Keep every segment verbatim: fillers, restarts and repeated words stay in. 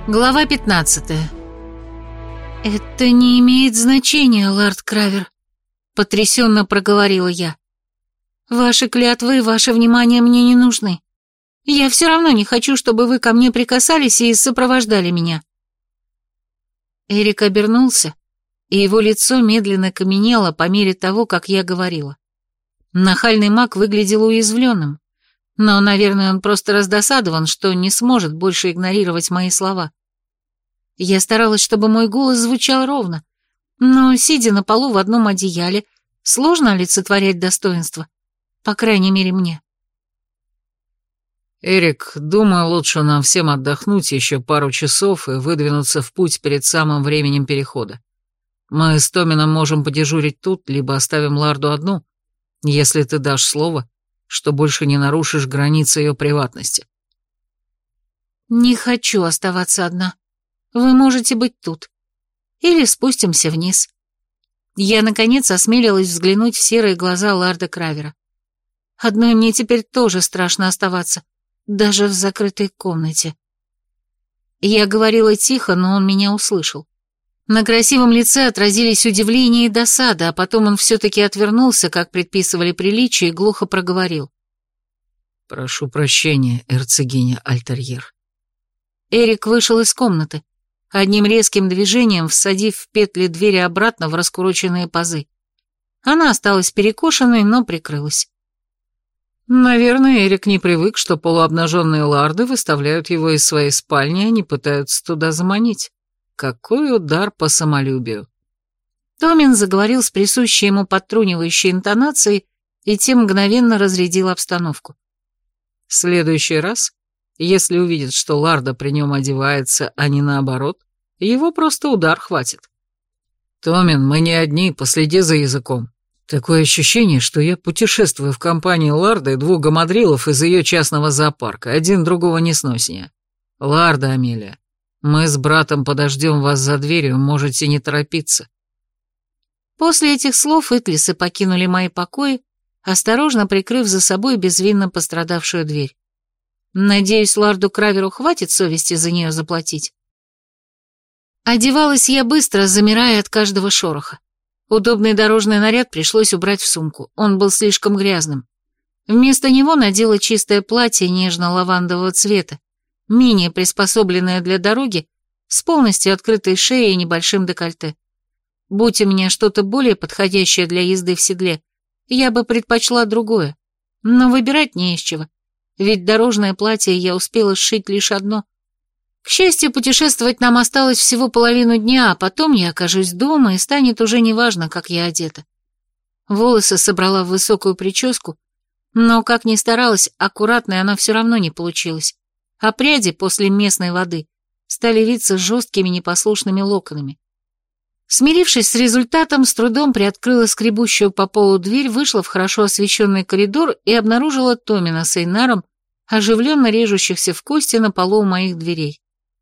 Глава пятнадцатая. «Это не имеет значения, лорд Кравер», — потрясенно проговорила я. «Ваши клятвы и ваше внимание мне не нужны. Я все равно не хочу, чтобы вы ко мне прикасались и сопровождали меня». Эрик обернулся, и его лицо медленно каменело по мере того, как я говорила. Нахальный маг выглядел уязвленным, но, наверное, он просто раздосадован, что не сможет больше игнорировать мои слова. Я старалась, чтобы мой голос звучал ровно, но, сидя на полу в одном одеяле, сложно олицетворять достоинство, по крайней мере, мне. «Эрик, думаю, лучше нам всем отдохнуть еще пару часов и выдвинуться в путь перед самым временем перехода. Мы с Томином можем подежурить тут, либо оставим Ларду одну, если ты дашь слово, что больше не нарушишь границы ее приватности». «Не хочу оставаться одна. Вы можете быть тут. Или спустимся вниз». Я, наконец, осмелилась взглянуть в серые глаза лорда Кравера. Одной мне теперь тоже страшно оставаться, даже в закрытой комнате. Я говорила тихо, но он меня услышал. На красивом лице отразились удивление и досада, а потом он все-таки отвернулся, как предписывали приличия, и глухо проговорил. «Прошу прощения, эрцегиня Альтерьер». Эрик вышел из комнаты, одним резким движением всадив в петли двери обратно в раскуроченные пазы. Она осталась перекошенной, но прикрылась. Наверное, Эрик не привык, что полуобнаженные ларды выставляют его из своей спальни, а не пытаются туда заманить. Какой удар по самолюбию. Томин заговорил с присущей ему подтрунивающей интонацией и тем мгновенно разрядил обстановку. В следующий раз, если увидит, что Ларда при нем одевается, а не наоборот, его просто удар хватит. «Томин, мы не одни, последи за языком. Такое ощущение, что я путешествую в компании Ларда и двух гамадрилов из ее частного зоопарка, один другого несноснее. Ларда, Амелия, мы с братом подождем вас за дверью, можете не торопиться». После этих слов Итлисы покинули мои покои, осторожно прикрыв за собой безвинно пострадавшую дверь. Надеюсь, лорду Краверу хватит совести за нее заплатить. Одевалась я быстро, замирая от каждого шороха. Удобный дорожный наряд пришлось убрать в сумку, он был слишком грязным. Вместо него надела чистое платье нежно-лавандового цвета, менее приспособленное для дороги, с полностью открытой шеей и небольшим декольте. Будь у меня что-то более подходящее для езды в седле, я бы предпочла другое, но выбирать не из чего, ведь дорожное платье я успела сшить лишь одно. К счастью, путешествовать нам осталось всего половину дня, а потом я окажусь дома, и станет уже неважно, как я одета. Волосы собрала в высокую прическу, но, как ни старалась, аккуратной она все равно не получилась, а пряди после местной воды стали виться жесткими непослушными локонами. Смирившись с результатом, с трудом приоткрыла скребущую по полу дверь, вышла в хорошо освещенный коридор и обнаружила Томина с Эйнаром, оживленно режущихся в кости на полу у моих дверей.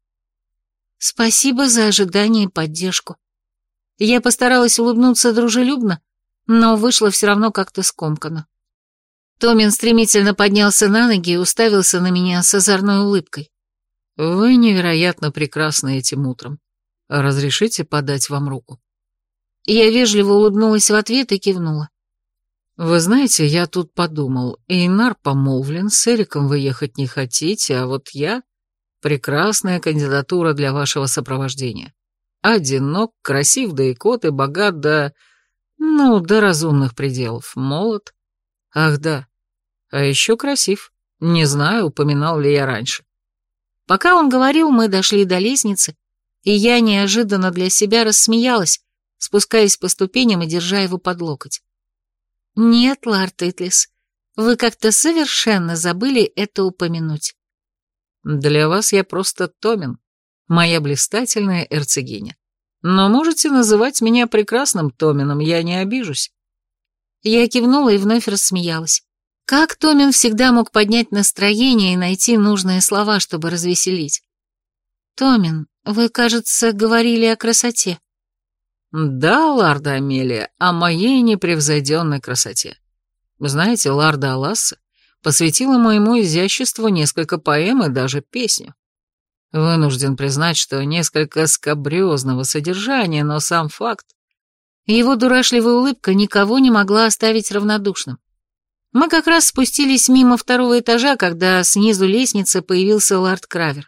Спасибо за ожидание и поддержку. Я постаралась улыбнуться дружелюбно, но вышло все равно как-то скомканно. Томин стремительно поднялся на ноги и уставился на меня с озорной улыбкой. «Вы невероятно прекрасны этим утром. Разрешите подать вам руку?» Я вежливо улыбнулась в ответ и кивнула. «Вы знаете, я тут подумал, Эйнар помолвлен, с Эриком вы ехать не хотите, а вот я — прекрасная кандидатура для вашего сопровождения. Одинок, красив, да и кот, и богат, да... ну, до разумных пределов, молод. Ах да, а еще красив. Не знаю, упоминал ли я раньше». Пока он говорил, мы дошли до лестницы, и я неожиданно для себя рассмеялась, спускаясь по ступеням и держа его под локоть. «Нет, лорд Итлис, вы как-то совершенно забыли это упомянуть». «Для вас я просто Томин, моя блистательная эрцегиня. Но можете называть меня прекрасным Томином, я не обижусь». Я кивнула и вновь рассмеялась. Как Томин всегда мог поднять настроение и найти нужные слова, чтобы развеселить. «Томин, вы, кажется, говорили о красоте». «Да, Ларда Амелия, о моей непревзойденной красоте. Знаете, Ларда Аласса посвятила моему изяществу несколько поэм и даже песню. Вынужден признать, что несколько скабрёзного содержания, но сам факт. Его дурашливая улыбка никого не могла оставить равнодушным. Мы как раз спустились мимо второго этажа, когда снизу лестницы появился Лард Кравер.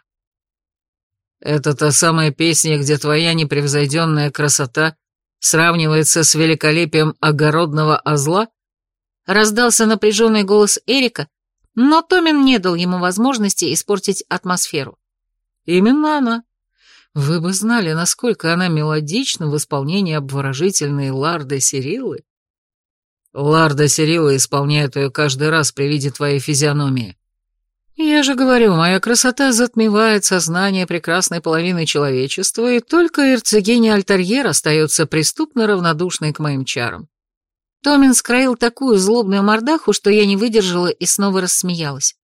«Это та самая песня, где твоя непревзойденная красота сравнивается с великолепием огородного озла?» Раздался напряженный голос Эрика, но Томин не дал ему возможности испортить атмосферу. «Именно она. Вы бы знали, насколько она мелодична в исполнении обворожительной Ларда Сириллы. Ларда Сирилла исполняет ее каждый раз при виде твоей физиономии. Я же говорю, моя красота затмевает сознание прекрасной половины человечества, и только эрцогиня Альтарьер остается преступно равнодушной к моим чарам». Томин скроил такую злобную мордаху, что я не выдержала и снова рассмеялась.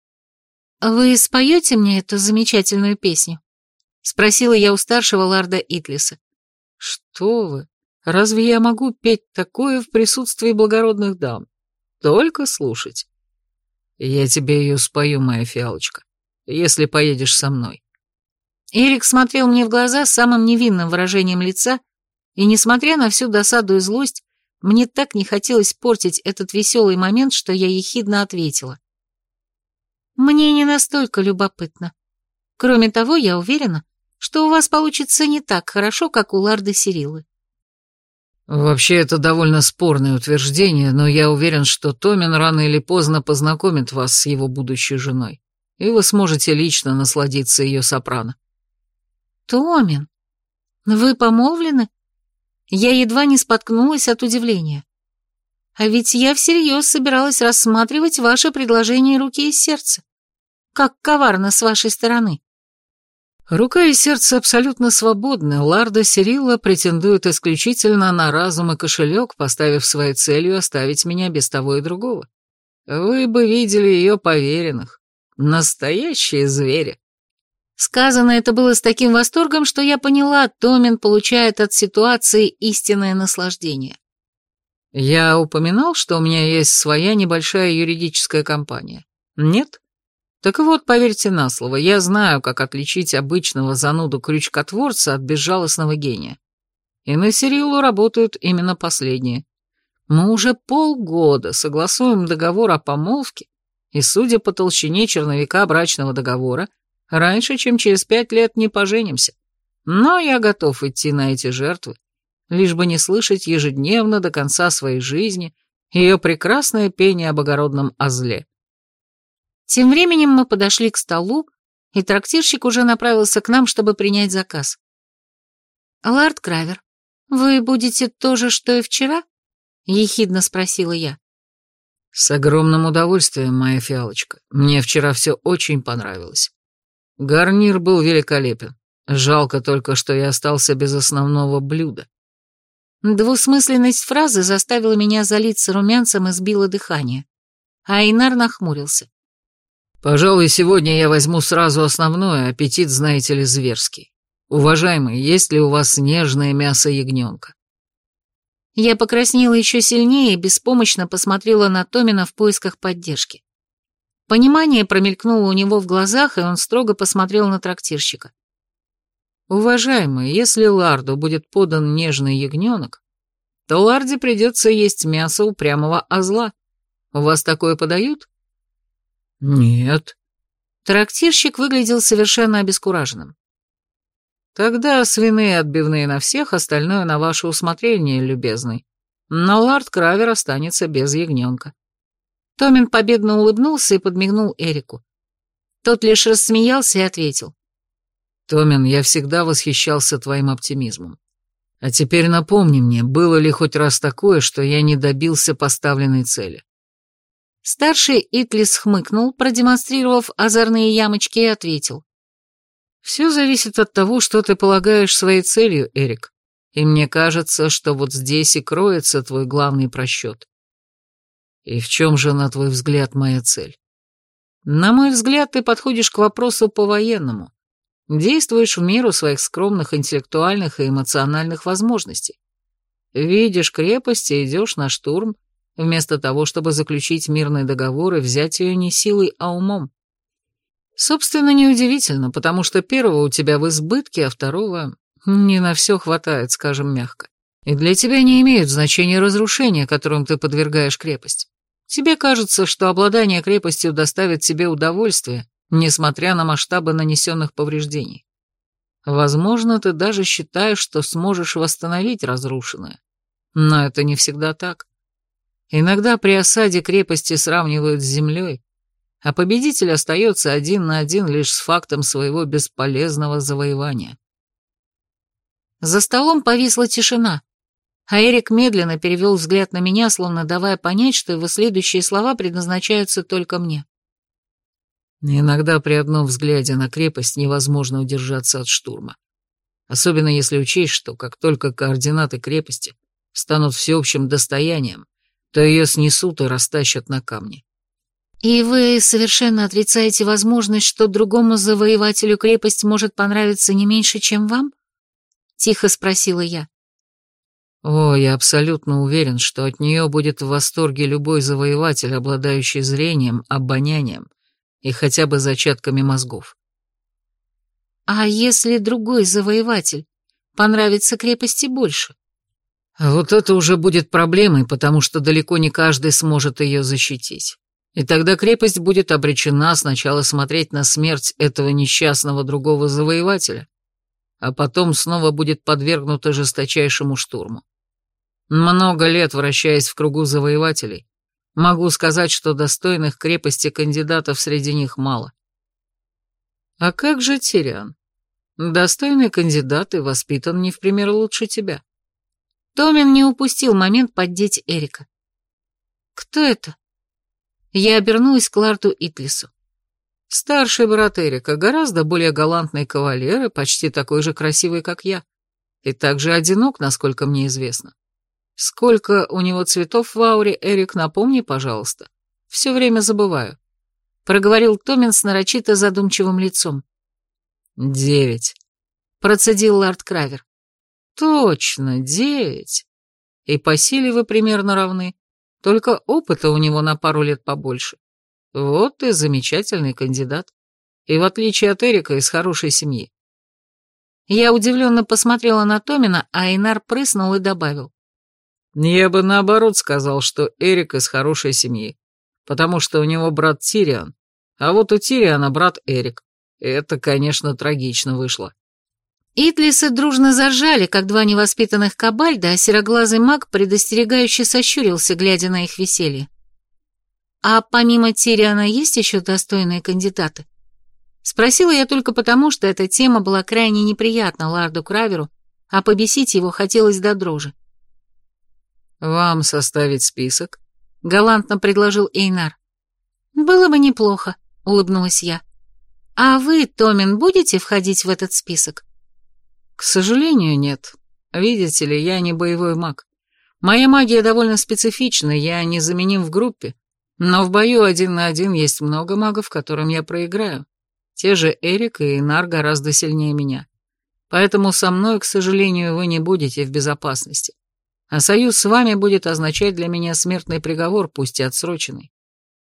«Вы споете мне эту замечательную песню?» — спросила я у старшего Ларда Итлиса. «Что вы? Разве я могу петь такое в присутствии благородных дам? Только слушать. Я тебе ее спою, моя фиалочка, если поедешь со мной». Эрик смотрел мне в глаза с самым невинным выражением лица, и, несмотря на всю досаду и злость, мне так не хотелось портить этот веселый момент, что я ехидно ответила. «Мне не настолько любопытно. Кроме того, я уверена, что у вас получится не так хорошо, как у Ларда Сириллы». Вообще, это довольно спорное утверждение, но я уверен, что Томин рано или поздно познакомит вас с его будущей женой, и вы сможете лично насладиться ее сопрано. «Томин, вы помолвлены?» Я едва не споткнулась от удивления. А ведь я всерьез собиралась рассматривать ваше предложение руки и сердца. Как коварно с вашей стороны. Рука и сердце абсолютно свободны. Ларда Сирилла претендует исключительно на разум и кошелек, поставив своей целью оставить меня без того и другого. Вы бы видели ее поверенных. Настоящие звери. Сказано это было с таким восторгом, что я поняла, Томин получает от ситуации истинное наслаждение. Я упоминал, что у меня есть своя небольшая юридическая компания. Нет? Так вот, поверьте на слово, я знаю, как отличить обычного зануду-крючкотворца от безжалостного гения. И на Сириллу работают именно последние. Мы уже полгода согласуем договор о помолвке, и, судя по толщине черновика брачного договора, раньше, чем через пять лет, не поженимся. Но я готов идти на эти жертвы, лишь бы не слышать ежедневно до конца своей жизни ее прекрасное пение об огородном озле. Тем временем мы подошли к столу, и трактирщик уже направился к нам, чтобы принять заказ. «Лард Кравер, вы будете то же, что и вчера?» — ехидно спросила я. «С огромным удовольствием, моя фиалочка. Мне вчера все очень понравилось. Гарнир был великолепен. Жалко только, что я остался без основного блюда». Двусмысленность фразы заставила меня залиться румянцем и сбила дыхание. А Эйнар нахмурился. «Пожалуй, сегодня я возьму сразу основное, аппетит, знаете ли, зверский. Уважаемый, есть ли у вас нежное мясо ягненка?» Я покраснела еще сильнее и беспомощно посмотрела на Томина в поисках поддержки. Понимание промелькнуло у него в глазах, и он строго посмотрел на трактирщика. «Уважаемый, если Ларду будет подан нежный ягненок, то Ларде придется есть мясо упрямого озла. У вас такое подают?» «Нет». Трактирщик выглядел совершенно обескураженным. «Тогда свиные отбивные на всех, остальное на ваше усмотрение, любезный. Но Лард Кравер останется без ягненка». Томин победно улыбнулся и подмигнул Эрику. Тот лишь рассмеялся и ответил. «Томин, я всегда восхищался твоим оптимизмом. А теперь напомни мне, было ли хоть раз такое, что я не добился поставленной цели?» Старший Итлис хмыкнул, продемонстрировав озорные ямочки, и ответил. «Все зависит от того, что ты полагаешь своей целью, Эрик, и мне кажется, что вот здесь и кроется твой главный просчет. И в чем же, на твой взгляд, моя цель? На мой взгляд, ты подходишь к вопросу по-военному, действуешь в меру своих скромных интеллектуальных и эмоциональных возможностей. Видишь крепость и идешь на штурм, вместо того, чтобы заключить мирный договор и взять ее не силой, а умом. Собственно, неудивительно, потому что первого у тебя в избытке, а второго не на все хватает, скажем мягко. И для тебя не имеют значения разрушения, которым ты подвергаешь крепость. Тебе кажется, что обладание крепостью доставит тебе удовольствие, несмотря на масштабы нанесенных повреждений. Возможно, ты даже считаешь, что сможешь восстановить разрушенное. Но это не всегда так. Иногда при осаде крепости сравнивают с землей, а победитель остается один на один лишь с фактом своего бесполезного завоевания. За столом повисла тишина, а Эрик медленно перевел взгляд на меня, словно давая понять, что его следующие слова предназначаются только мне. Иногда при одном взгляде на крепость невозможно удержаться от штурма. Особенно если учесть, что как только координаты крепости станут всеобщим достоянием, то ее снесут и растащат на камни. И вы совершенно отрицаете возможность, что другому завоевателю крепость может понравиться не меньше, чем вам? Тихо спросила я. О, я абсолютно уверен, что от нее будет в восторге любой завоеватель, обладающий зрением, обонянием и хотя бы зачатками мозгов. А если другой завоеватель понравится крепости больше? А вот это уже будет проблемой, потому что далеко не каждый сможет ее защитить. И тогда крепость будет обречена сначала смотреть на смерть этого несчастного другого завоевателя, а потом снова будет подвергнута жесточайшему штурму. Много лет вращаясь в кругу завоевателей, могу сказать, что достойных крепости кандидатов среди них мало. А как же Тириан? Достойный кандидат и воспитан не в пример лучше тебя. Томин не упустил момент поддеть Эрика. Кто это? Я обернулась к Ларду Итлису. Старший брат Эрика, гораздо более галантный кавалер и почти такой же красивый, как я. И также одинок, насколько мне известно. Сколько у него цветов в ауре, Эрик, напомни, пожалуйста. Все время забываю. Проговорил Томин с нарочито задумчивым лицом. Девять. Процедил Лард Кравер. Точно, девять. И по силе вы примерно равны. Только опыта у него на пару лет побольше. Вот ты замечательный кандидат. И в отличие от Эрика, из хорошей семьи. Я удивленно посмотрела на Томина, а Эйнар прыснул и добавил. Я бы наоборот сказал, что Эрик из хорошей семьи, потому что у него брат Тириан, а вот у Тириана брат Эрик. Это, конечно, трагично вышло. Итлисы дружно заржали, как два невоспитанных кабальда, а сероглазый маг предостерегающе сощурился, глядя на их веселье. «А помимо Тириана есть еще достойные кандидаты?» Спросила я только потому, что эта тема была крайне неприятна Ларду Краверу, а побесить его хотелось до дрожи. «Вам составить список?» — галантно предложил Эйнар. «Было бы неплохо», — улыбнулась я. «А вы, Томин, будете входить в этот список?» «К сожалению, нет. Видите ли, я не боевой маг. Моя магия довольно специфична, я незаменим в группе, но в бою один на один есть много магов, которым я проиграю. Те же Эрик и Эйнар гораздо сильнее меня. Поэтому со мной, к сожалению, вы не будете в безопасности. А союз с вами будет означать для меня смертный приговор, пусть и отсроченный».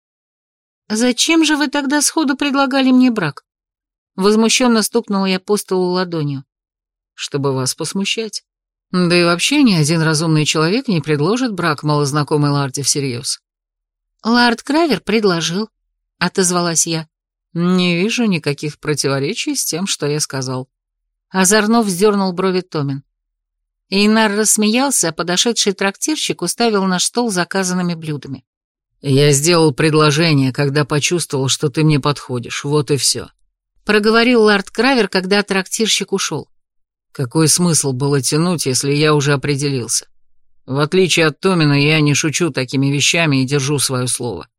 «Зачем же вы тогда сходу предлагали мне брак?» Возмущенно стукнула я по столу ладонью. «Чтобы вас посмущать. Да и вообще ни один разумный человек не предложит брак малознакомой Ларде всерьез». «Лард Кравер предложил», — отозвалась я. «Не вижу никаких противоречий с тем, что я сказал». Озорно вздернул брови Томин. Эйнар рассмеялся, а подошедший трактирщик уставил наш стол заказанными блюдами. «Я сделал предложение, когда почувствовал, что ты мне подходишь, вот и все», — проговорил Лард Кравер, когда трактирщик ушел. «Какой смысл было тянуть, если я уже определился? В отличие от Томина, я не шучу такими вещами и держу свое слово».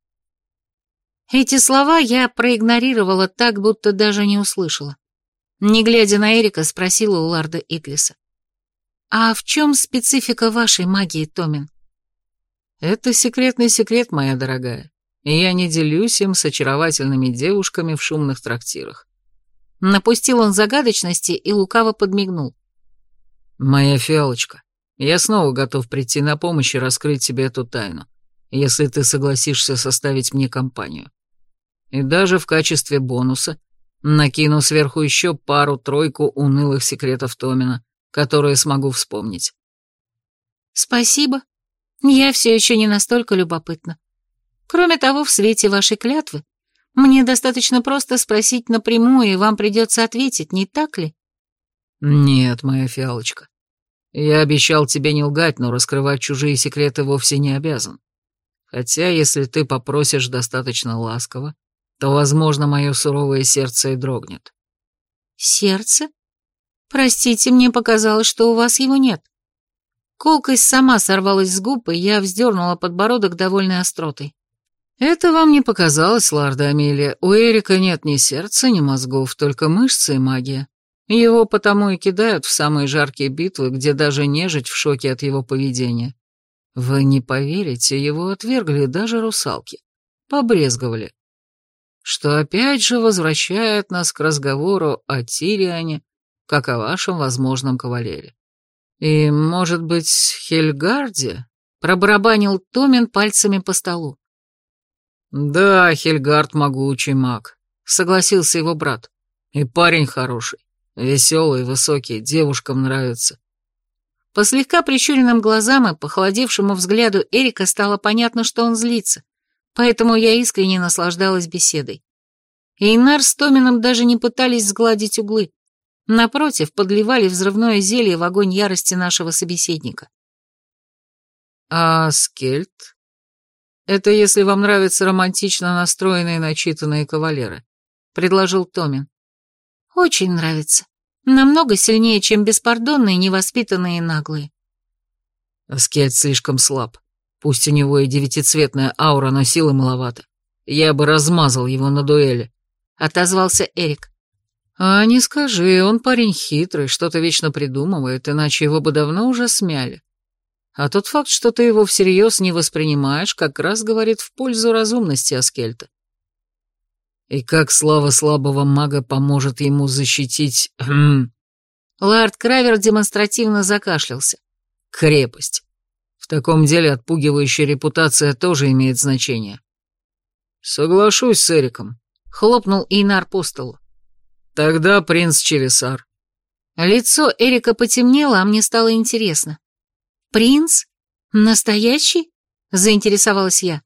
Эти слова я проигнорировала так, будто даже не услышала. Не глядя на Эрика, спросила у Ларда Итлиса. «А в чем специфика вашей магии, Томин?» «Это секретный секрет, моя дорогая, и я не делюсь им с очаровательными девушками в шумных трактирах». Напустил он загадочности и лукаво подмигнул. «Моя фиалочка, я снова готов прийти на помощь и раскрыть тебе эту тайну, если ты согласишься составить мне компанию. И даже в качестве бонуса Накину сверху еще пару-тройку унылых секретов Томина, которые смогу вспомнить. Спасибо. Я все еще не настолько любопытна. Кроме того, в свете вашей клятвы, мне достаточно просто спросить напрямую, и вам придется ответить, не так ли? Нет, моя фиалочка. Я обещал тебе не лгать, но раскрывать чужие секреты вовсе не обязан. Хотя, если ты попросишь достаточно ласково, то, возможно, мое суровое сердце и дрогнет. Сердце? Простите, мне показалось, что у вас его нет. Колкость сама сорвалась с губ, и я вздернула подбородок довольной остротой. Это вам не показалось, Ларда Амелия. У Эрика нет ни сердца, ни мозгов, только мышцы и магия. Его потому и кидают в самые жаркие битвы, где даже нежить в шоке от его поведения. Вы не поверите, его отвергли даже русалки. Побрезговали. Что опять же возвращает нас к разговору о Тириане, как о вашем возможном кавалере. И, может быть, Хельгарде? Пробарабанил Томин пальцами по столу. Да, Хельгард могучий маг, согласился его брат. И парень хороший, веселый, высокий, девушкам нравится. По слегка прищуренным глазам и похолодевшему взгляду Эрика стало понятно, что он злится, поэтому я искренне наслаждалась беседой. Эйнар с Томином даже не пытались сгладить углы. Напротив, подливали взрывное зелье в огонь ярости нашего собеседника. А Скельд? Это если вам нравятся романтично настроенные начитанные кавалеры, предложил Томин. Очень нравится. Намного сильнее, чем беспардонные, невоспитанные и наглые. Скельд слишком слаб. Пусть у него и девятицветная аура, но силы маловато. Я бы размазал его на дуэли. Отозвался Эрик. А не скажи, он парень хитрый, что-то вечно придумывает, иначе его бы давно уже смяли. А тот факт, что ты его всерьез не воспринимаешь, как раз говорит в пользу разумности Аскельта. И как слава слабого мага поможет ему защитить... Лард Кравер демонстративно закашлялся. Крепость. В таком деле отпугивающая репутация тоже имеет значение. Соглашусь с Эриком. Хлопнул Эйнар по столу. Тогда принц Чевисар. Лицо Эрика потемнело, а мне стало интересно. «Принц? Настоящий?» — заинтересовалась я.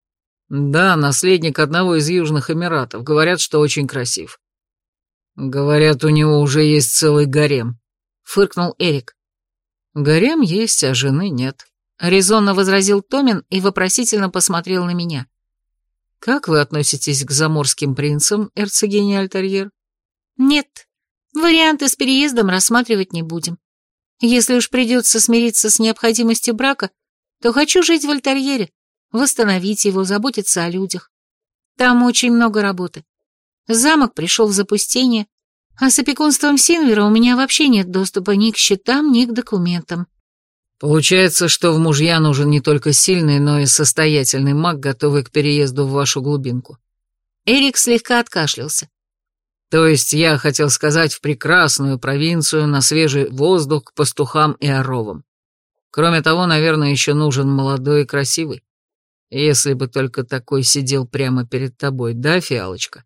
Да, наследник одного из Южных Эмиратов. Говорят, что очень красив. Говорят, у него уже есть целый гарем. Фыркнул Эрик. Гарем есть, а жены нет. Резонно возразил Томин и вопросительно посмотрел на меня. Как вы относитесь к заморским принцам, эрцогиня Альтарьер? Нет, варианты с переездом рассматривать не будем. Если уж придется смириться с необходимостью брака, то хочу жить в Альтарьере, восстановить его, заботиться о людях. Там очень много работы. Замок пришел в запустение, а с опекунством Синвера у меня вообще нет доступа ни к счетам, ни к документам. Получается, что в мужья нужен не только сильный, но и состоятельный маг, готовый к переезду в вашу глубинку. Эрик слегка откашлялся. То есть я хотел сказать в прекрасную провинцию, на свежий воздух, к пастухам и оровам. Кроме того, наверное, еще нужен молодой и красивый. Если бы только такой сидел прямо перед тобой, да, фиалочка?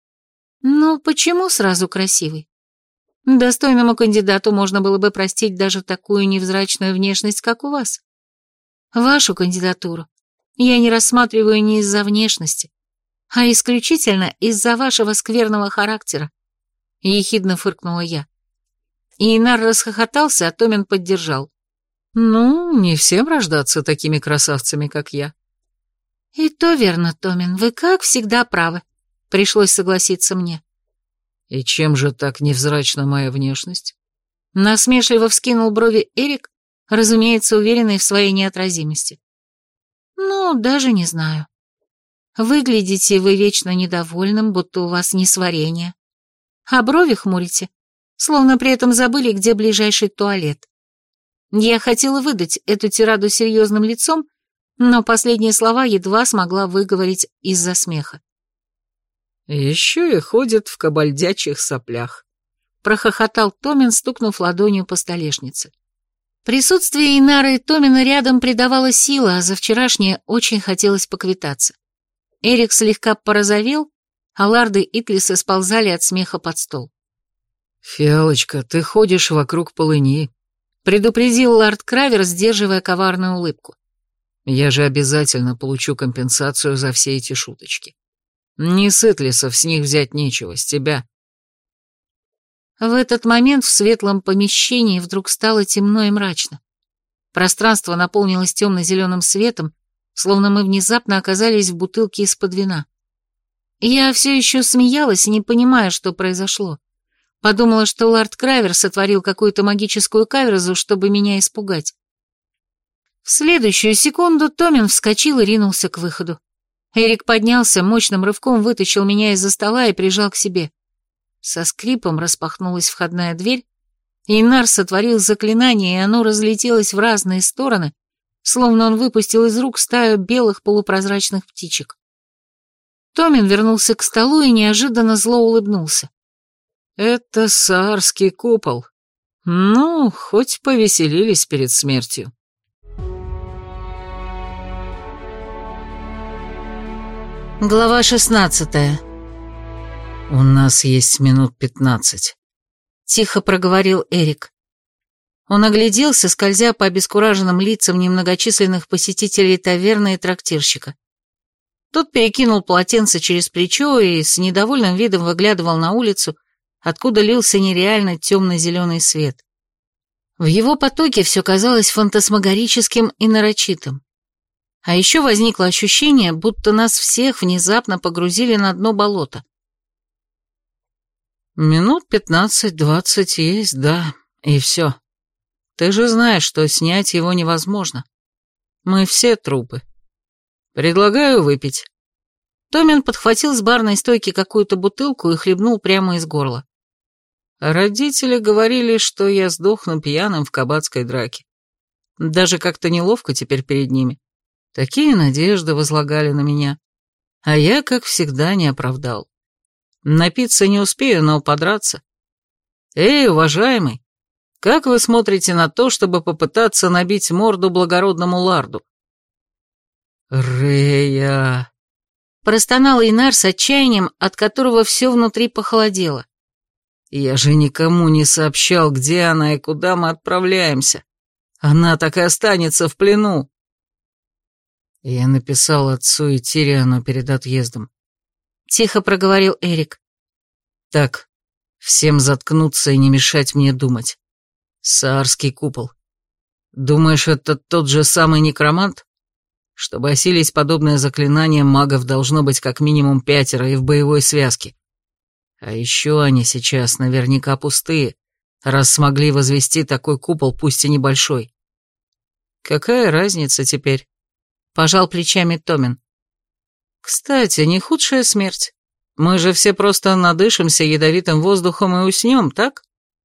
Ну, почему сразу красивый? Достойному кандидату можно было бы простить даже такую невзрачную внешность, как у вас. Вашу кандидатуру я не рассматриваю не из-за внешности, а исключительно из-за вашего скверного характера, — ехидно фыркнула я. Эйнар расхохотался, а Томин поддержал. Ну, не всем рождаться такими красавцами, как я. И то верно, Томин, вы, как всегда, правы, — пришлось согласиться мне. И чем же так невзрачна моя внешность? Насмешливо вскинул брови Эрик, разумеется, уверенный в своей неотразимости. Ну, даже не знаю. Выглядите вы вечно недовольным, будто у вас несварение. А брови хмурите, словно при этом забыли, где ближайший туалет. Я хотела выдать эту тираду серьезным лицом, но последние слова едва смогла выговорить из-за смеха. «Еще и ходит в кабальдячьих соплях», — прохохотал Томин, стукнув ладонью по столешнице. Присутствие Эйнара и Томина рядом придавало силы, а за вчерашнее очень хотелось поквитаться. Эрик слегка порозовел, а Ларды и Итлисы сползали от смеха под стол. «Фиалочка, ты ходишь вокруг полыни», — предупредил лорд Кравер, сдерживая коварную улыбку. «Я же обязательно получу компенсацию за все эти шуточки. Не с Итлисов, с них взять нечего, с тебя». В этот момент в светлом помещении вдруг стало темно и мрачно. Пространство наполнилось темно-зеленым светом, словно мы внезапно оказались в бутылке из-под вина. Я все еще смеялась, не понимая, что произошло. Подумала, что лорд Кравер сотворил какую-то магическую каверзу, чтобы меня испугать. В следующую секунду Томин вскочил и ринулся к выходу. Эрик поднялся, мощным рывком вытащил меня из-за стола и прижал к себе. Со скрипом распахнулась входная дверь, и Инар сотворил заклинание, и оно разлетелось в разные стороны, словно он выпустил из рук стаю белых полупрозрачных птичек. Томин вернулся к столу и неожиданно зло улыбнулся. «Это саарский купол. Ну, хоть повеселились перед смертью». Глава шестнадцатая. «У нас есть минут пятнадцать», — тихо проговорил Эрик. Он огляделся, скользя по обескураженным лицам немногочисленных посетителей таверны и трактирщика. Тот перекинул полотенце через плечо и с недовольным видом выглядывал на улицу, откуда лился нереально темно-зеленый свет. В его потоке все казалось фантасмагорическим и нарочитым. А еще возникло ощущение, будто нас всех внезапно погрузили на дно болота. «Минут пятнадцать-двадцать есть, да, и все. Ты же знаешь, что снять его невозможно. Мы все трупы. Предлагаю выпить». Томин подхватил с барной стойки какую-то бутылку и хлебнул прямо из горла. Родители говорили, что я сдохну пьяным в кабацкой драке. Даже как-то неловко теперь перед ними. Такие надежды возлагали на меня. А я, как всегда, не оправдал. Напиться не успею, но подраться. Эй, уважаемый, как вы смотрите на то, чтобы попытаться набить морду благородному ларду? Рея... Простонал Инар с отчаянием, от которого все внутри похолодело. Я же никому не сообщал, где она и куда мы отправляемся. Она так и останется в плену. Я написал отцу и Тириану перед отъездом. Тихо проговорил Эрик. Так, всем заткнуться и не мешать мне думать. Саарский купол. Думаешь, это тот же самый некромант? Чтобы осилить подобное заклинание, магов должно быть как минимум пятеро и в боевой связке. А еще они сейчас наверняка пустые, раз смогли возвести такой купол, пусть и небольшой. Какая разница теперь? Пожал плечами Томин. Кстати, не худшая смерть. Мы же все просто надышимся ядовитым воздухом и уснем, так?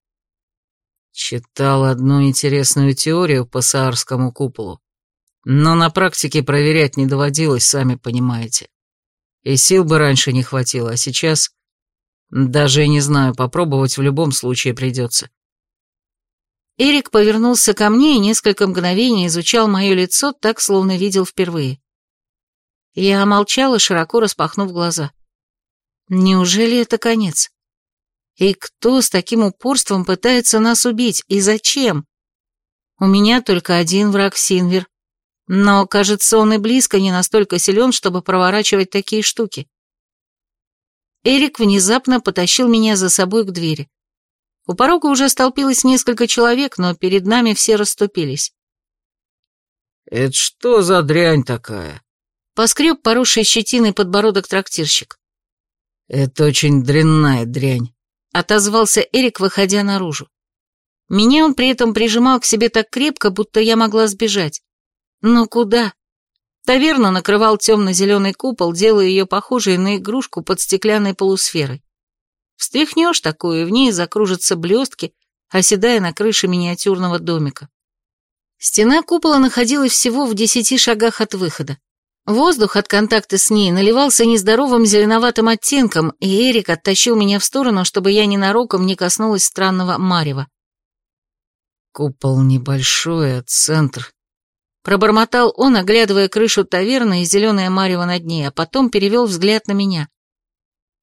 Читал одну интересную теорию по Саарскому куполу. Но на практике проверять не доводилось, сами понимаете. И сил бы раньше не хватило, а сейчас... Даже и не знаю, попробовать в любом случае придется. Эрик повернулся ко мне и несколько мгновений изучал мое лицо так, словно видел впервые. Я молчала, широко распахнув глаза. Неужели это конец? И кто с таким упорством пытается нас убить, и зачем? У меня только один враг Синвер, но, кажется, он и близко не настолько силен, чтобы проворачивать такие штуки. Эрик внезапно потащил меня за собой к двери. У порога уже столпилось несколько человек, но перед нами все расступились. «Это что за дрянь такая?» Поскреб поросший щетиной подбородок трактирщик. «Это очень дрянная дрянь», — отозвался Эрик, выходя наружу. Меня он при этом прижимал к себе так крепко, будто я могла сбежать. Но куда? Таверну накрывал темно-зеленый купол, делая ее похожей на игрушку под стеклянной полусферой. Встряхнешь такую, и в ней закружатся блестки, оседая на крыше миниатюрного домика. Стена купола находилась всего в десяти шагах от выхода. Воздух от контакта с ней наливался нездоровым зеленоватым оттенком, и Эрик оттащил меня в сторону, чтобы я ненароком не коснулась странного марева. «Купол небольшой, а центр...» Пробормотал он, оглядывая крышу таверны и зеленое марево над ней, а потом перевел взгляд на меня.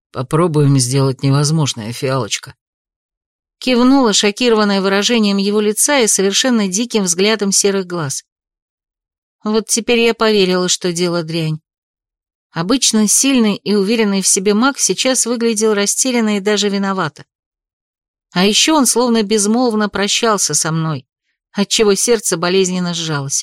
Попробуем сделать невозможное, Фиалочка. Кивнула, шокированная выражением его лица и совершенно диким взглядом серых глаз. Вот теперь я поверила, что дело дрянь. Обычно сильный и уверенный в себе маг сейчас выглядел растерянно и даже виновато. А еще он словно безмолвно прощался со мной, отчего сердце болезненно сжалось.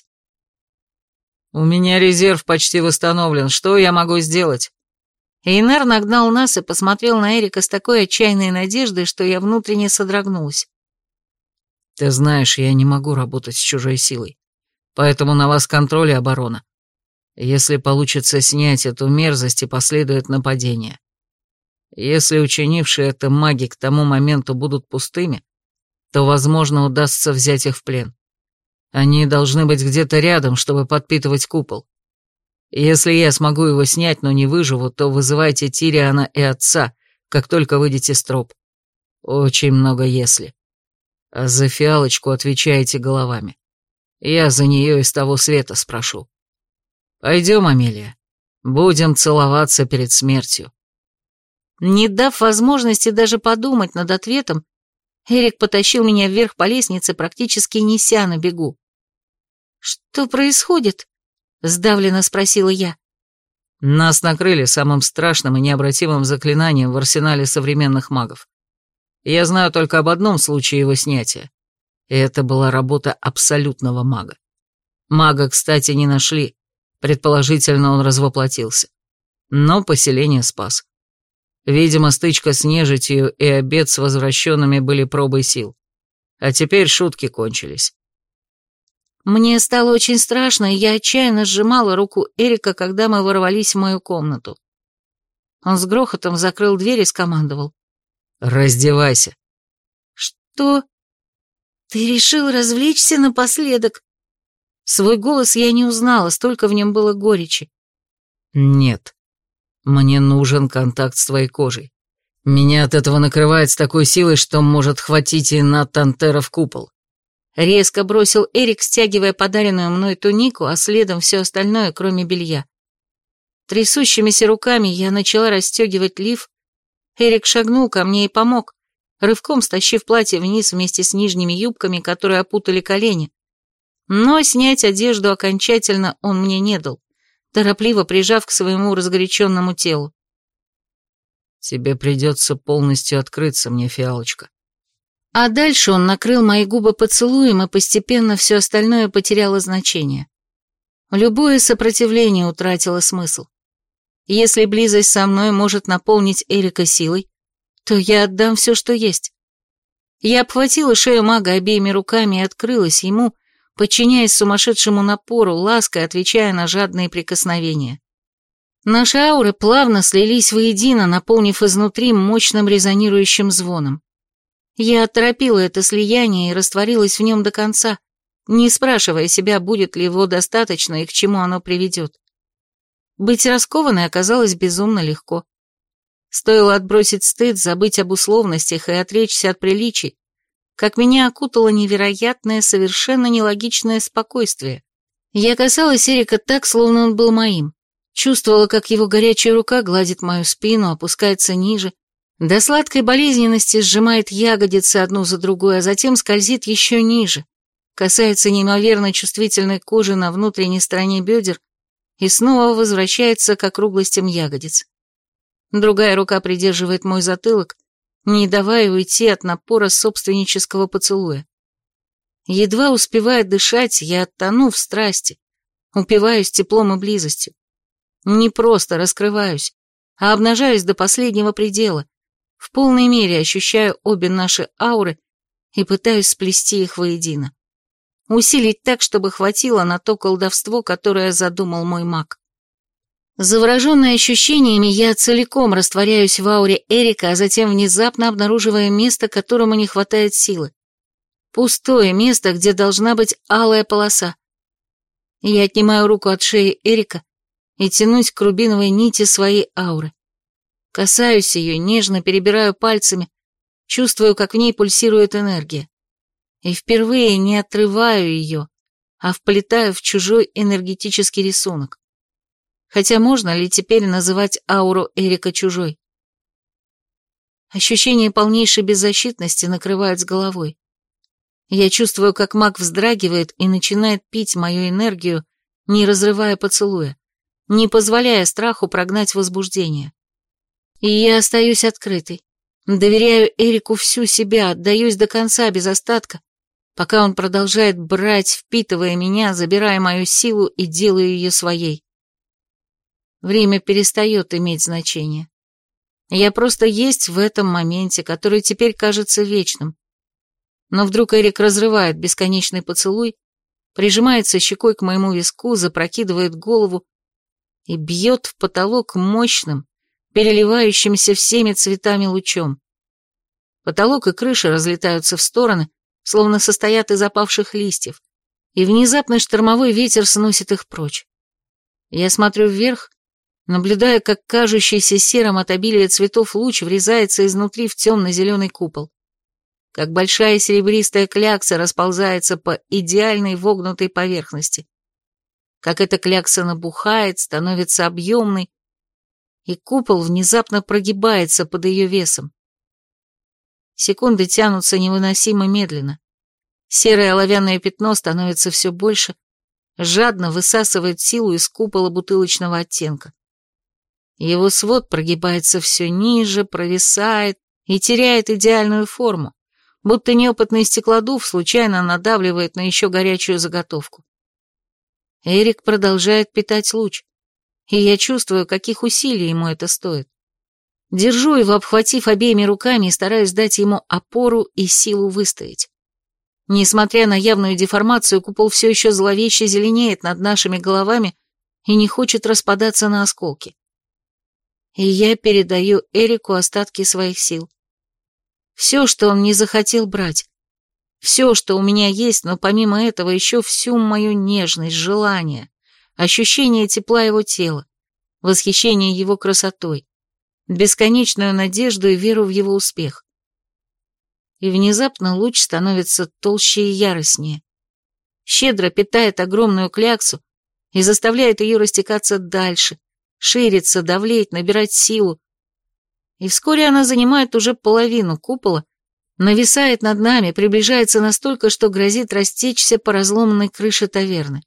«У меня резерв почти восстановлен. Что я могу сделать?» Эйнар нагнал нас и посмотрел на Эрика с такой отчаянной надеждой, что я внутренне содрогнулась. «Ты знаешь, я не могу работать с чужой силой, поэтому на вас контроль и оборона. Если получится снять эту мерзость, и последует нападение. Если учинившие это маги к тому моменту будут пустыми, то, возможно, удастся взять их в плен. Они должны быть где-то рядом, чтобы подпитывать купол. Если я смогу его снять, но не выживу, то вызывайте Тириана и отца, как только выйдете с троп. Очень много «если». А за Фиалочку отвечаете головами. Я за нее из того света спрошу. Пойдем, Амелия. Будем целоваться перед смертью. Не дав возможности даже подумать над ответом, Эрик потащил меня вверх по лестнице, практически неся на бегу. «Что происходит?» — сдавленно спросила я. Нас накрыли самым страшным и необратимым заклинанием в арсенале современных магов. Я знаю только об одном случае его снятия. И это была работа абсолютного мага. Мага, кстати, не нашли. Предположительно, он развоплотился. Но поселение спас. Видимо, стычка с нежитью и обед с возвращенными были пробой сил. А теперь шутки кончились. Мне стало очень страшно, и я отчаянно сжимала руку Эрика, когда мы ворвались в мою комнату. Он с грохотом закрыл дверь и скомандовал. «Раздевайся». «Что? Ты решил развлечься напоследок?» Свой голос я не узнала, столько в нем было горечи. «Нет. Мне нужен контакт с твоей кожей. Меня от этого накрывает с такой силой, что может хватить и на Тантера в купол». Резко бросил Эрик, стягивая подаренную мной тунику, а следом все остальное, кроме белья. Трясущимися руками я начала расстегивать лиф. Эрик шагнул ко мне и помог, рывком стащив платье вниз вместе с нижними юбками, которые опутали колени. Но снять одежду окончательно он мне не дал, торопливо прижав к своему разгоряченному телу. «Тебе придется полностью открыться мне, Фиалочка». А дальше он накрыл мои губы поцелуем, и постепенно все остальное потеряло значение. Любое сопротивление утратило смысл. Если близость со мной может наполнить Эрика силой, то я отдам все, что есть. Я обхватила шею мага обеими руками и открылась ему, подчиняясь сумасшедшему напору, лаской отвечая на жадные прикосновения. Наши ауры плавно слились воедино, наполнив изнутри мощным резонирующим звоном. Я оторопила это слияние и растворилась в нем до конца, не спрашивая себя, будет ли его достаточно и к чему оно приведет. Быть раскованной оказалось безумно легко. Стоило отбросить стыд, забыть об условностях и отречься от приличий, как меня окутало невероятное, совершенно нелогичное спокойствие. Я касалась Эрика так, словно он был моим. Чувствовала, как его горячая рука гладит мою спину, опускается ниже, до сладкой болезненности сжимает ягодицы одну за другой, а затем скользит еще ниже, касается неимоверно чувствительной кожи на внутренней стороне бедер и снова возвращается к округлостям ягодиц. Другая рука придерживает мой затылок, не давая уйти от напора собственнического поцелуя. Едва успевая дышать, я тону в страсти, упиваюсь теплом и близостью. Не просто раскрываюсь, а обнажаюсь до последнего предела, в полной мере ощущаю обе наши ауры и пытаюсь сплести их воедино. Усилить так, чтобы хватило на то колдовство, которое задумал мой маг. Завороженная ощущениями, я целиком растворяюсь в ауре Эрика, а затем внезапно обнаруживая место, которому не хватает силы. Пустое место, где должна быть алая полоса. Я отнимаю руку от шеи Эрика и тянусь к рубиновой нити своей ауры. Касаюсь ее, нежно перебираю пальцами, чувствую, как в ней пульсирует энергия. И впервые не отрываю ее, а вплетаю в чужой энергетический рисунок. Хотя можно ли теперь называть ауру Эрика чужой? Ощущение полнейшей беззащитности накрывает с головой. Я чувствую, как маг вздрагивает и начинает пить мою энергию, не разрывая поцелуя, не позволяя страху прогнать возбуждение. И я остаюсь открытой, доверяю Эрику всю себя, отдаюсь до конца без остатка, пока он продолжает брать, впитывая меня, забирая мою силу и делая ее своей. Время перестает иметь значение. Я просто есть в этом моменте, который теперь кажется вечным. Но вдруг Эрик разрывает бесконечный поцелуй, прижимается щекой к моему виску, запрокидывает голову и бьет в потолок мощным, переливающимся всеми цветами лучом. Потолок и крыша разлетаются в стороны, словно состоят из опавших листьев, и внезапный штормовой ветер сносит их прочь. Я смотрю вверх, наблюдая, как кажущийся серым от обилия цветов луч врезается изнутри в темно-зеленый купол, как большая серебристая клякса расползается по идеальной вогнутой поверхности, как эта клякса набухает, становится объемной, и купол внезапно прогибается под ее весом. Секунды тянутся невыносимо медленно. Серое оловянное пятно становится все больше, жадно высасывает силу из купола бутылочного оттенка. Его свод прогибается все ниже, провисает и теряет идеальную форму, будто неопытный стеклодув случайно надавливает на еще горячую заготовку. Эрик продолжает питать луч, и я чувствую, каких усилий ему это стоит. Держу его, обхватив обеими руками, и стараюсь дать ему опору и силу выстоять. Несмотря на явную деформацию, купол все еще зловеще зеленеет над нашими головами и не хочет распадаться на осколки. И я передаю Эрику остатки своих сил. Все, что он не захотел брать. Все, что у меня есть, но помимо этого еще всю мою нежность, желание, ощущение тепла его тела, восхищение его красотой, бесконечную надежду и веру в его успех. И внезапно луч становится толще и яростнее. Щедро питает огромную кляксу и заставляет ее растекаться дальше, шириться, давлеть, набирать силу. И вскоре она занимает уже половину купола, нависает над нами, приближается настолько, что грозит растечься по разломанной крыше таверны.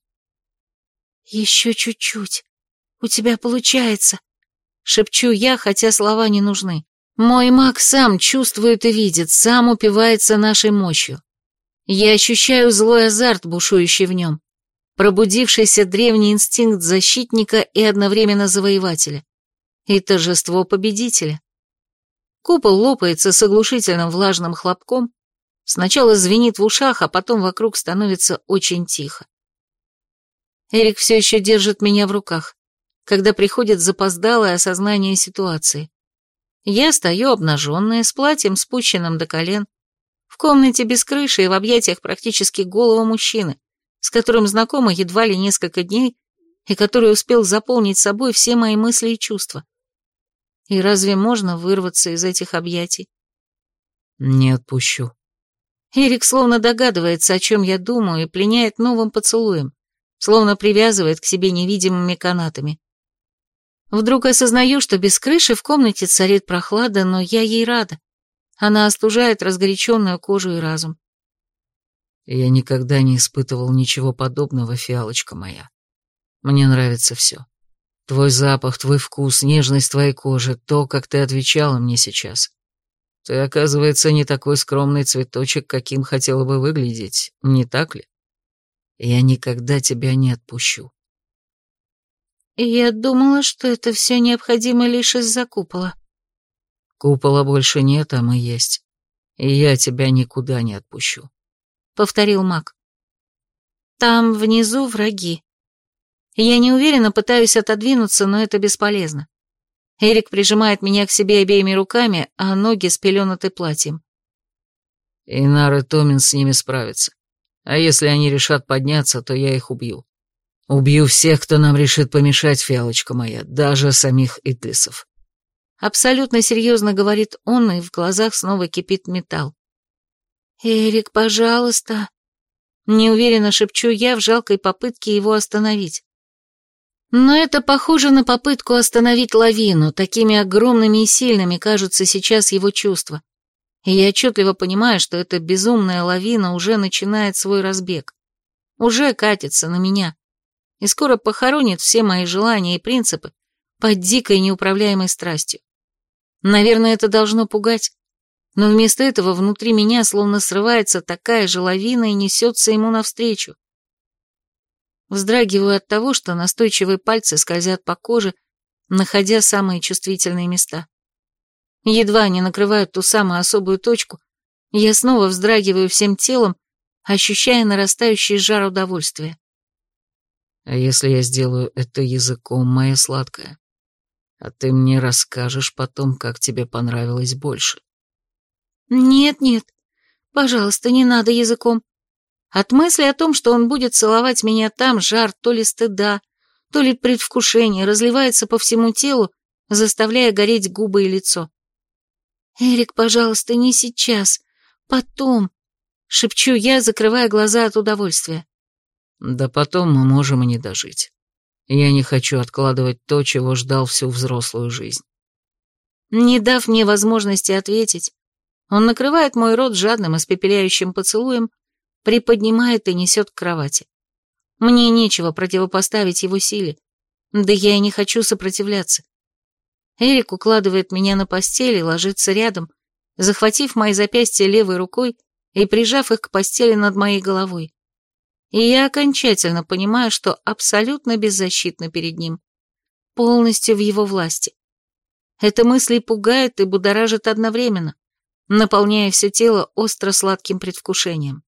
«Еще чуть-чуть. У тебя получается», — шепчу я, хотя слова не нужны. Мой маг сам чувствует и видит, сам упивается нашей мощью. Я ощущаю злой азарт, бушующий в нем, пробудившийся древний инстинкт защитника и одновременно завоевателя, и торжество победителя. Купол лопается с оглушительным влажным хлопком, сначала звенит в ушах, а потом вокруг становится очень тихо. Эрик все еще держит меня в руках, когда приходит запоздалое осознание ситуации. Я стою обнаженная, с платьем спущенным до колен, в комнате без крыши и в объятиях практически голого мужчины, с которым знакома едва ли несколько дней и который успел заполнить собой все мои мысли и чувства. И разве можно вырваться из этих объятий? Не отпущу. Эрик словно догадывается, о чем я думаю, и пленяет новым поцелуем, словно привязывает к себе невидимыми канатами. Вдруг осознаю, что без крыши в комнате царит прохлада, но я ей рада. Она остужает разгоряченную кожу и разум. Я никогда не испытывал ничего подобного, фиалочка моя. Мне нравится все. Твой запах, твой вкус, нежность твоей кожи, то, как ты отвечала мне сейчас. Ты, оказывается, не такой скромный цветочек, каким хотела бы выглядеть, не так ли? Я никогда тебя не отпущу. Я думала, что это все необходимо лишь из-за купола. Купола больше нет, а мы есть. И я тебя никуда не отпущу. Повторил маг. Там внизу враги. Я неуверенно пытаюсь отодвинуться, но это бесполезно. Эрик прижимает меня к себе обеими руками, а ноги спеленуты платьем. Инар и Томин с ними справятся. А если они решат подняться, то я их убью. Убью всех, кто нам решит помешать, фиалочка моя, даже самих Итлисов. Абсолютно серьезно говорит он, и в глазах снова кипит металл. «Эрик, пожалуйста!» Неуверенно шепчу я в жалкой попытке его остановить. Но это похоже на попытку остановить лавину, такими огромными и сильными кажутся сейчас его чувства. И я отчетливо понимаю, что эта безумная лавина уже начинает свой разбег. Уже катится на меня. И скоро похоронит все мои желания и принципы под дикой неуправляемой страстью. Наверное, это должно пугать. Но вместо этого внутри меня словно срывается такая же лавина и несется ему навстречу. Вздрагиваю от того, что настойчивые пальцы скользят по коже, находя самые чувствительные места. Едва они накрывают ту самую особую точку, я снова вздрагиваю всем телом, ощущая нарастающий жар удовольствия. А если я сделаю это языком, моя сладкая? А ты мне расскажешь потом, как тебе понравилось больше. Нет-нет, пожалуйста, не надо языком. От мысли о том, что он будет целовать меня там, жар то ли стыда, то ли предвкушения разливается по всему телу, заставляя гореть губы и лицо. «Эрик, пожалуйста, не сейчас, потом», — шепчу я, закрывая глаза от удовольствия. Да потом мы можем и не дожить. Я не хочу откладывать то, чего ждал всю взрослую жизнь. Не дав мне возможности ответить, он накрывает мой рот жадным, испепеляющим поцелуем, приподнимает и несет к кровати. Мне нечего противопоставить его силе, да я и не хочу сопротивляться. Эрик укладывает меня на постель и ложится рядом, захватив мои запястья левой рукой и прижав их к постели над моей головой. И я окончательно понимаю, что абсолютно беззащитна перед ним, полностью в его власти. Эта мысль и пугает, и будоражит одновременно, наполняя все тело остро-сладким предвкушением.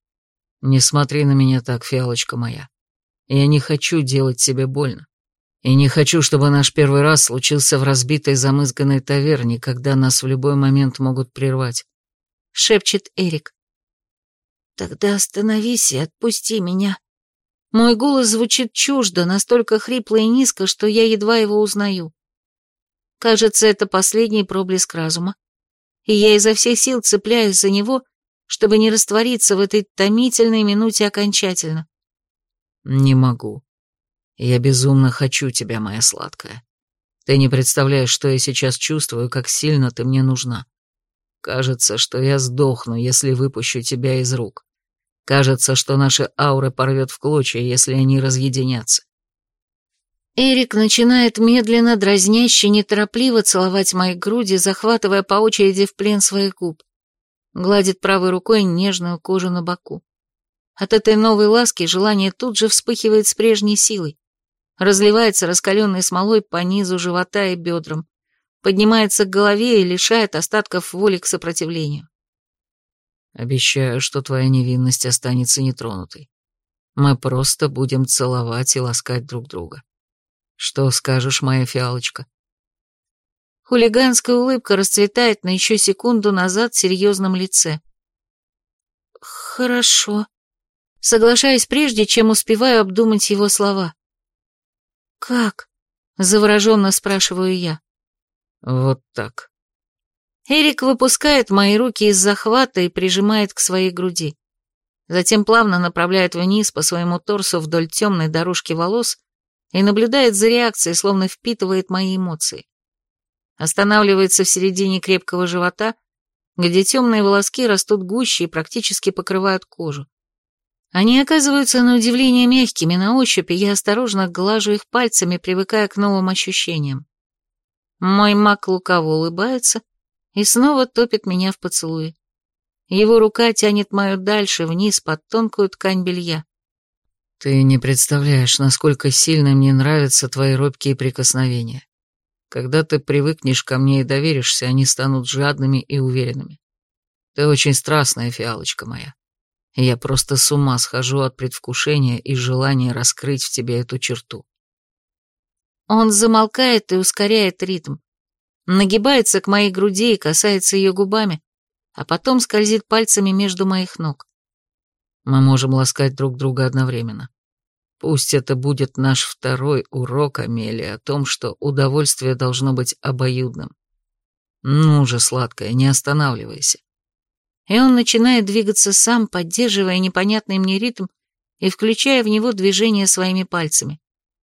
Не смотри на меня так, фиалочка моя. Я не хочу делать тебе больно. И не хочу, чтобы наш первый раз случился в разбитой замызганной таверне, когда нас в любой момент могут прервать. Шепчет Эрик. Тогда остановись и отпусти меня. Мой голос звучит чуждо, настолько хрипло и низко, что я едва его узнаю. Кажется, это последний проблеск разума, и я изо всех сил цепляюсь за него, чтобы не раствориться в этой томительной минуте окончательно. Не могу. Я безумно хочу тебя, моя сладкая. Ты не представляешь, что я сейчас чувствую, как сильно ты мне нужна. Кажется, что я сдохну, если выпущу тебя из рук. Кажется, что наши ауры порвет в клочья, если они разъединятся. Эрик начинает медленно, дразняще, неторопливо целовать мои груди, захватывая по очереди в плен своих губ. Гладит правой рукой нежную кожу на боку. От этой новой ласки желание тут же вспыхивает с прежней силой, разливается раскаленной смолой по низу живота и бедрам, поднимается к голове и лишает остатков воли к сопротивлению. Обещаю, что твоя невинность останется нетронутой. Мы просто будем целовать и ласкать друг друга. Что скажешь, моя фиалочка? Хулиганская улыбка расцветает на еще секунду назад серьезном лице. Хорошо. Соглашаюсь прежде, чем успеваю обдумать его слова. «Как?» — завороженно спрашиваю я. Вот так. Эрик выпускает мои руки из захвата и прижимает к своей груди. Затем плавно направляет вниз по своему торсу вдоль темной дорожки волос и наблюдает за реакцией, словно впитывает мои эмоции. Останавливается в середине крепкого живота, где темные волоски растут гуще и практически покрывают кожу. Они оказываются на удивление мягкими на ощупь, и я осторожно глажу их пальцами, привыкая к новым ощущениям. Мой маг лукаво улыбается и снова топит меня в поцелуе. Его рука тянет мою дальше, вниз, под тонкую ткань белья. Ты не представляешь, насколько сильно мне нравятся твои робкие прикосновения. Когда ты привыкнешь ко мне и доверишься, они станут жадными и уверенными. Ты очень страстная, фиалочка моя. Я просто с ума схожу от предвкушения и желания раскрыть в тебе эту черту. Он замолкает и ускоряет ритм, нагибается к моей груди и касается ее губами, а потом скользит пальцами между моих ног. Мы можем ласкать друг друга одновременно. Пусть это будет наш второй урок, Амелия, о том, что удовольствие должно быть обоюдным. Ну же, сладкая, не останавливайся. И он начинает двигаться сам, поддерживая непонятный мне ритм и включая в него движения своими пальцами.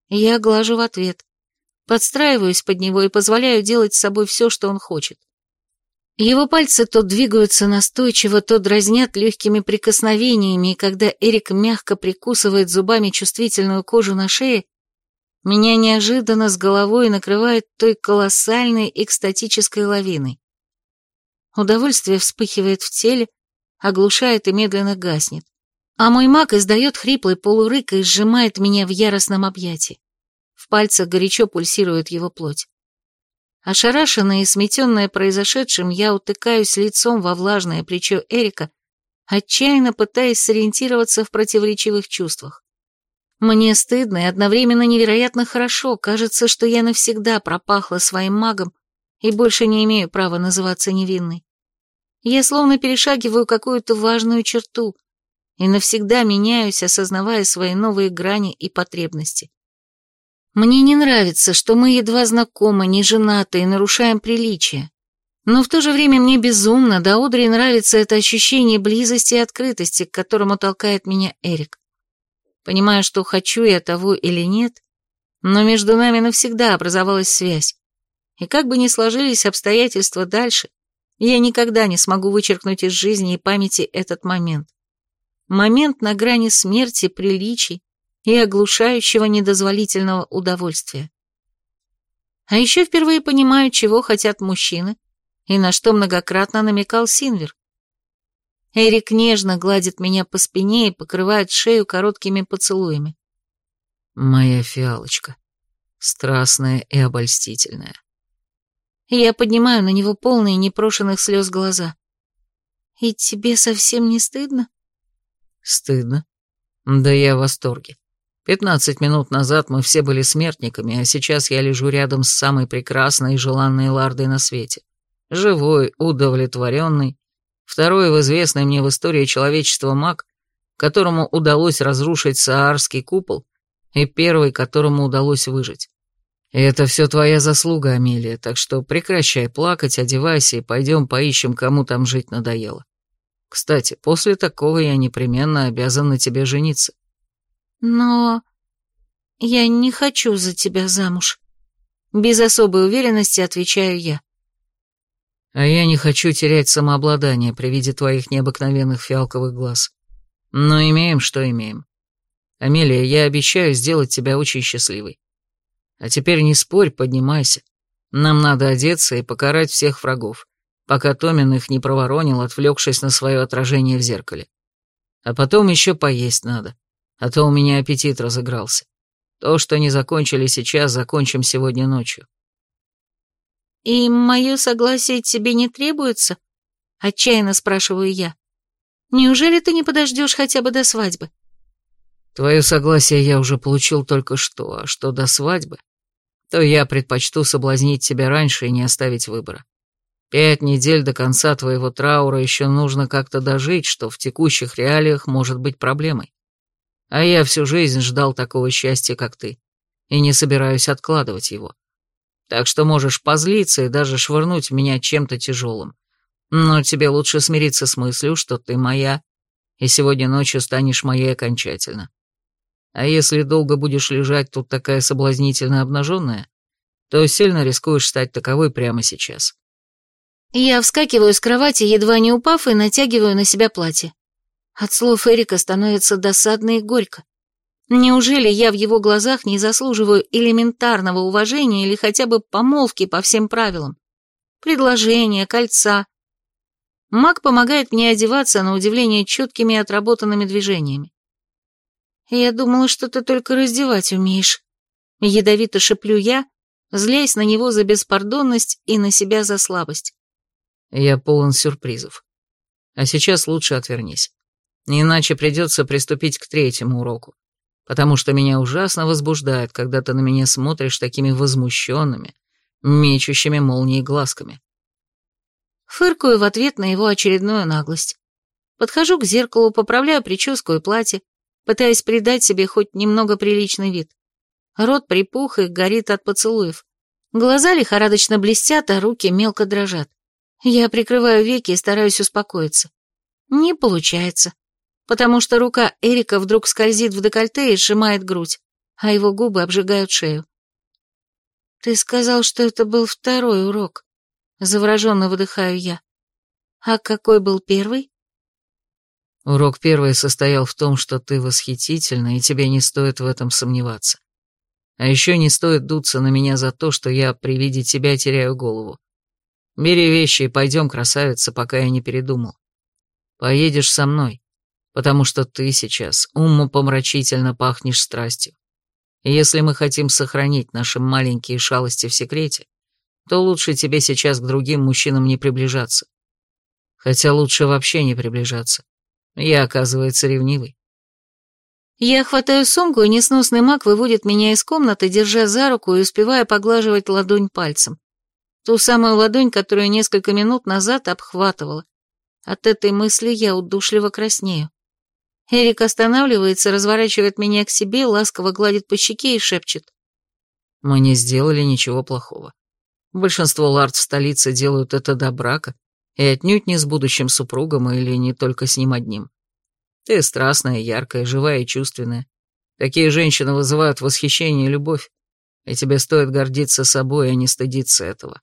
Я глажу в ответ, подстраиваюсь под него и позволяю делать с собой все, что он хочет. Его пальцы то двигаются настойчиво, то дразнят легкими прикосновениями, и когда Эрик мягко прикусывает зубами чувствительную кожу на шее, меня неожиданно с головой накрывает той колоссальной экстатической лавиной. Удовольствие вспыхивает в теле, оглушает и медленно гаснет, а мой маг издает хриплый полурык и сжимает меня в яростном объятии. В пальцах горячо пульсирует его плоть. Ошарашенная и сметенная произошедшим, я утыкаюсь лицом во влажное плечо Эрика, отчаянно пытаясь сориентироваться в противоречивых чувствах. Мне стыдно и одновременно невероятно хорошо, кажется, что я навсегда пропахла своим магом и больше не имею права называться невинной. Я словно перешагиваю какую-то важную черту и навсегда меняюсь, осознавая свои новые грани и потребности. Мне не нравится, что мы едва знакомы, не женаты и нарушаем приличия. Но в то же время мне безумно, да Одри нравится это ощущение близости и открытости, к которому толкает меня Эрик. Понимаю, что хочу я того или нет, но между нами навсегда образовалась связь. И как бы ни сложились обстоятельства дальше, я никогда не смогу вычеркнуть из жизни и памяти этот момент. Момент на грани смерти, приличий и оглушающего недозволительного удовольствия. А еще впервые понимаю, чего хотят мужчины, и на что многократно намекал Синвер. Эрик нежно гладит меня по спине и покрывает шею короткими поцелуями. Моя фиалочка, страстная и обольстительная. Я поднимаю на него полные непрошенных слез глаза. И тебе совсем не стыдно? Стыдно? Да я в восторге. Пятнадцать минут назад мы все были смертниками, а сейчас я лежу рядом с самой прекрасной и желанной Лардой на свете. Живой, удовлетворенный, второй в известной мне в истории человечества маг, которому удалось разрушить Саарский купол, и первый, которому удалось выжить. И это все твоя заслуга, Амелия, так что прекращай плакать, одевайся и пойдем поищем, кому там жить надоело. Кстати, после такого я непременно обязан на тебе жениться. Но я не хочу за тебя замуж. Без особой уверенности отвечаю я. А я не хочу терять самообладание при виде твоих необыкновенных фиалковых глаз. Но имеем, что имеем. Амелия, я обещаю сделать тебя очень счастливой. А теперь не спорь, поднимайся. Нам надо одеться и покарать всех врагов, пока Томин их не проворонил, отвлекшись на свое отражение в зеркале. А потом еще поесть надо, а то у меня аппетит разыгрался. То, что не закончили сейчас, закончим сегодня ночью. «И мое согласие тебе не требуется?» — отчаянно спрашиваю я. «Неужели ты не подождешь хотя бы до свадьбы?» Твое согласие я уже получил только что, а что до свадьбы, то я предпочту соблазнить тебя раньше и не оставить выбора. Пять недель до конца твоего траура еще нужно как-то дожить, что в текущих реалиях может быть проблемой. А я всю жизнь ждал такого счастья, как ты, и не собираюсь откладывать его. Так что можешь позлиться и даже швырнуть в меня чем-то тяжелым. Но тебе лучше смириться с мыслью, что ты моя, и сегодня ночью станешь моей окончательно. А если долго будешь лежать тут такая соблазнительно обнаженная, то сильно рискуешь стать таковой прямо сейчас. Я вскакиваю с кровати, едва не упав, и натягиваю на себя платье. От слов Эрика становится досадно и горько. Неужели я в его глазах не заслуживаю элементарного уважения или хотя бы помолвки по всем правилам? Предложения, кольца. Маг помогает мне одеваться, на удивление, четкими и отработанными движениями. «Я думала, что ты только раздевать умеешь», — ядовито шеплю я, злясь на него за беспардонность и на себя за слабость. Я полон сюрпризов. А сейчас лучше отвернись. Иначе придется приступить к третьему уроку, потому что меня ужасно возбуждает, когда ты на меня смотришь такими возмущенными, мечущими молнией глазками. Фыркаю в ответ на его очередную наглость. Подхожу к зеркалу, поправляю прическу и платье, пытаясь придать себе хоть немного приличный вид. Рот припух и горит от поцелуев. Глаза лихорадочно блестят, а руки мелко дрожат. Я прикрываю веки и стараюсь успокоиться. Не получается, потому что рука Эрика вдруг скользит в декольте и сжимает грудь. а его губы обжигают шею. «Ты сказал, что это был второй урок», — завороженно выдыхаю я. «А какой был первый?» Урок первый состоял в том, что ты восхитительна, и тебе не стоит в этом сомневаться. А еще не стоит дуться на меня за то, что я при виде тебя теряю голову. Бери вещи и пойдем, красавица, пока я не передумал. Поедешь со мной, потому что ты сейчас умопомрачительно пахнешь страстью. И если мы хотим сохранить наши маленькие шалости в секрете, то лучше тебе сейчас к другим мужчинам не приближаться. Хотя лучше вообще не приближаться. Я, оказывается, ревнивый. Я хватаю сумку, и несносный маг выводит меня из комнаты, держа за руку и успевая поглаживать ладонь пальцем. Ту самую ладонь, которую несколько минут назад обхватывала. От этой мысли я удушливо краснею. Эрик останавливается, разворачивает меня к себе, ласково гладит по щеке и шепчет. Мы не сделали ничего плохого. Большинство лард в столице делают это до брака, и отнюдь не с будущим супругом или не только с ним одним. Ты страстная, яркая, живая и чувственная. Такие женщины вызывают восхищение и любовь, и тебе стоит гордиться собой, а не стыдиться этого.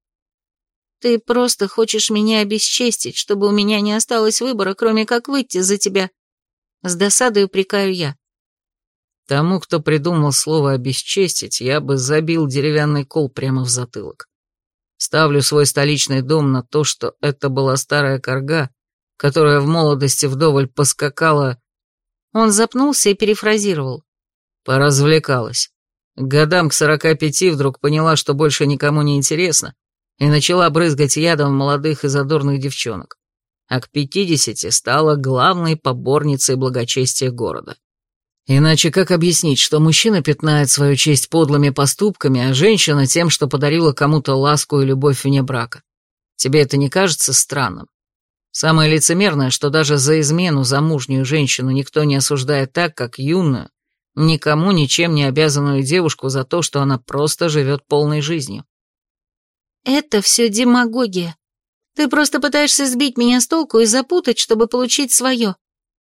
Ты просто хочешь меня обесчестить, чтобы у меня не осталось выбора, кроме как выйти за тебя. С досадой упрекаю я. Тому, кто придумал слово «обесчестить», я бы забил деревянный кол прямо в затылок. Ставлю свой столичный дом на то, что это была старая корга, которая в молодости вдоволь поскакала... Он запнулся и перефразировал. Поразвлекалась. К годам к сорока пяти вдруг поняла, что больше никому не интересно, и начала брызгать ядом молодых и задорных девчонок. А к пятидесяти стала главной поборницей благочестия города. Иначе как объяснить, что мужчина пятнает свою честь подлыми поступками, а женщина тем, что подарила кому-то ласку и любовь вне брака? Тебе это не кажется странным? Самое лицемерное, что даже за измену замужнюю женщину никто не осуждает так, как юную, никому ничем не обязанную девушку за то, что она просто живет полной жизнью. Это все демагогия. Ты просто пытаешься сбить меня с толку и запутать, чтобы получить свое.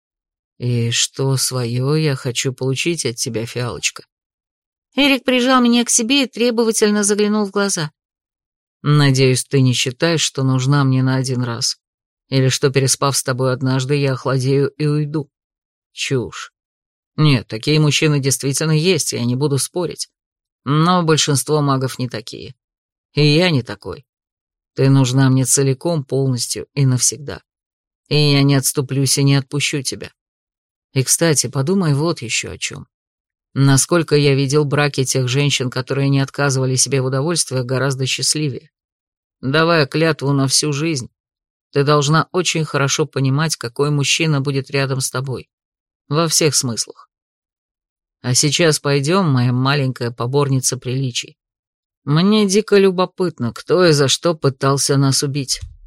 И что свое я хочу получить от тебя, фиалочка? Эрик прижал меня к себе и требовательно заглянул в глаза. Надеюсь, ты не считаешь, что нужна мне на один раз. Или что, переспав с тобой однажды, я охладею и уйду. Чушь. Нет, такие мужчины действительно есть, я не буду спорить. Но большинство магов не такие. И я не такой. Ты нужна мне целиком, полностью и навсегда. И я не отступлюсь и не отпущу тебя. И, кстати, подумай вот еще о чем. Насколько я видел, браки тех женщин, которые не отказывали себе в удовольствиях, гораздо счастливее. Давая клятву на всю жизнь, ты должна очень хорошо понимать, какой мужчина будет рядом с тобой. Во всех смыслах. А сейчас пойдем, моя маленькая поборница приличий. Мне дико любопытно, кто и за что пытался нас убить.